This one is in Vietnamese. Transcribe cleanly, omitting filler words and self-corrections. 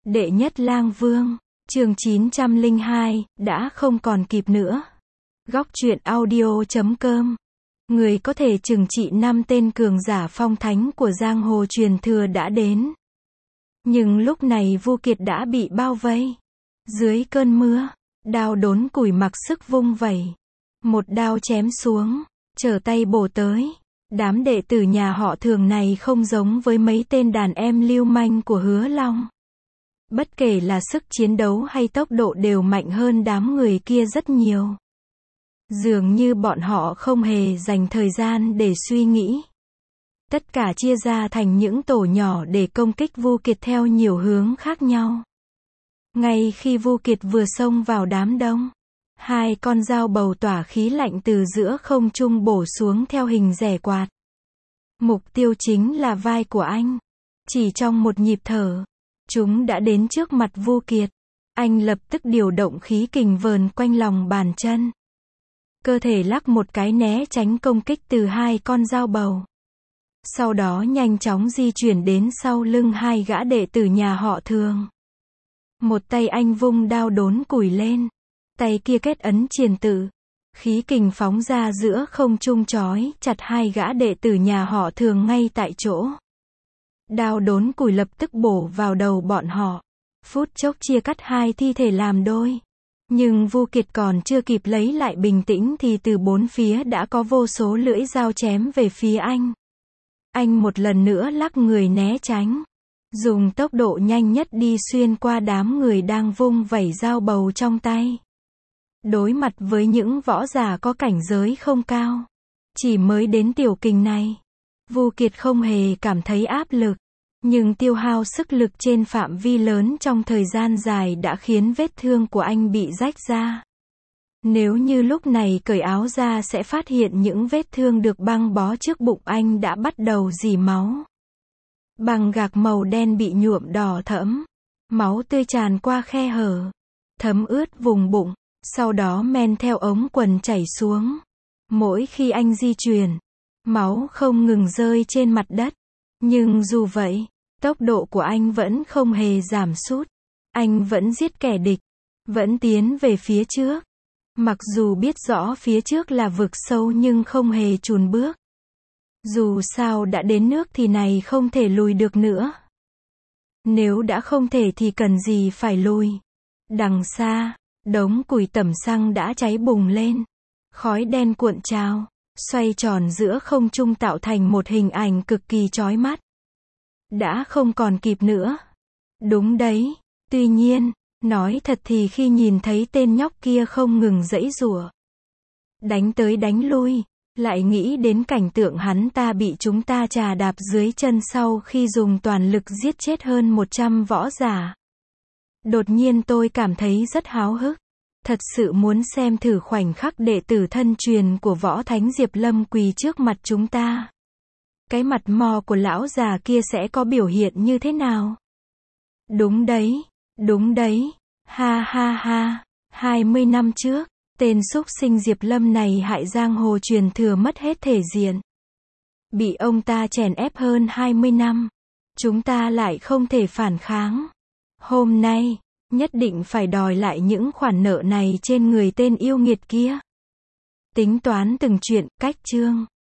Đệ nhất lang vương, chương 902, đã không còn kịp nữa. Góc truyện audio.com. Người có thể trừng trị 5 tên cường giả phong thánh của giang hồ truyền thừa đã đến. Nhưng lúc này Vu Kiệt đã bị bao vây. Dưới cơn mưa, đao đốn củi mặc sức vung vẩy. Một đao chém xuống, trở tay bổ tới. Đám đệ tử nhà họ Thường này không giống với mấy tên đàn em lưu manh của Hứa Long. Bất kể là sức chiến đấu hay tốc độ đều mạnh hơn đám người kia rất nhiều. Dường như bọn họ không hề dành thời gian để suy nghĩ. Tất cả chia ra thành những tổ nhỏ để công kích Vu Kiệt theo nhiều hướng khác nhau. Ngay khi Vu Kiệt vừa xông vào đám đông, 2 con dao bầu tỏa khí lạnh từ giữa không trung bổ xuống theo hình rẻ quạt. Mục tiêu chính là vai của anh. Chỉ trong một nhịp thở, chúng đã đến trước mặt Vu Kiệt. Anh lập tức điều động khí kình vờn quanh lòng bàn chân. Cơ thể lắc một cái né tránh công kích từ 2 con dao bầu. Sau đó nhanh chóng di chuyển đến sau lưng 2 gã đệ tử nhà họ Thường. Một tay anh vung đao đốn củi lên. Tay kia kết ấn triền tự. Khí kình phóng ra giữa không trung chói chặt 2 gã đệ tử nhà họ Thường ngay tại chỗ. Đao đốn củi lập tức bổ vào đầu bọn họ. Phút chốc chia cắt 2 thi thể làm đôi. Nhưng Vu Kiệt còn chưa kịp lấy lại bình tĩnh thì từ 4 phía đã có vô số lưỡi dao chém về phía anh. Anh một lần nữa lắc người né tránh. Dùng tốc độ nhanh nhất đi xuyên qua đám người đang vung vẩy dao bầu trong tay. Đối mặt với những võ giả có cảnh giới không cao, chỉ mới đến tiểu kình này, Vu Kiệt không hề cảm thấy áp lực. Nhưng tiêu hao sức lực trên phạm vi lớn trong thời gian dài đã khiến vết thương của anh bị rách ra. Nếu như lúc này cởi áo ra sẽ phát hiện những vết thương được băng bó trước bụng anh đã bắt đầu rỉ máu. Bằng gạc màu đen bị nhuộm đỏ thẫm. Máu tươi tràn qua khe hở, thấm ướt vùng bụng, sau đó men theo ống quần chảy xuống. Mỗi khi anh di chuyển, máu không ngừng rơi trên mặt đất. Nhưng dù vậy, tốc độ của anh vẫn không hề giảm sút. Anh vẫn giết kẻ địch, vẫn tiến về phía trước. Mặc dù biết rõ phía trước là vực sâu nhưng không hề chùn bước. Dù sao đã đến nước thì này không thể lùi được nữa. Nếu đã không thể thì cần gì phải lùi. Đằng xa, đống củi tẩm xăng đã cháy bùng lên. Khói đen cuộn trào, xoay tròn giữa không trung tạo thành một hình ảnh cực kỳ chói mắt. Đã không còn kịp nữa. Đúng đấy. Tuy nhiên, nói thật thì khi nhìn thấy tên nhóc kia không ngừng giãy giụa, đánh tới đánh lui, lại nghĩ đến cảnh tượng hắn ta bị chúng ta trà đạp dưới chân sau khi dùng toàn lực giết chết hơn 100 võ giả. Đột nhiên tôi cảm thấy rất háo hức. Thật sự muốn xem thử khoảnh khắc đệ tử thân truyền của võ thánh Diệp Lâm quỳ trước mặt chúng ta. Cái mặt mò của lão già kia sẽ có biểu hiện như thế nào? Đúng đấy, đúng đấy, ha ha ha, 20 năm trước, tên xúc sinh Diệp Lâm này hại giang hồ truyền thừa mất hết thể diện. Bị ông ta chèn ép hơn 20 năm, chúng ta lại không thể phản kháng. Hôm nay, nhất định phải đòi lại những khoản nợ này trên người tên yêu nghiệt kia. Tính toán từng chuyện, cách chương.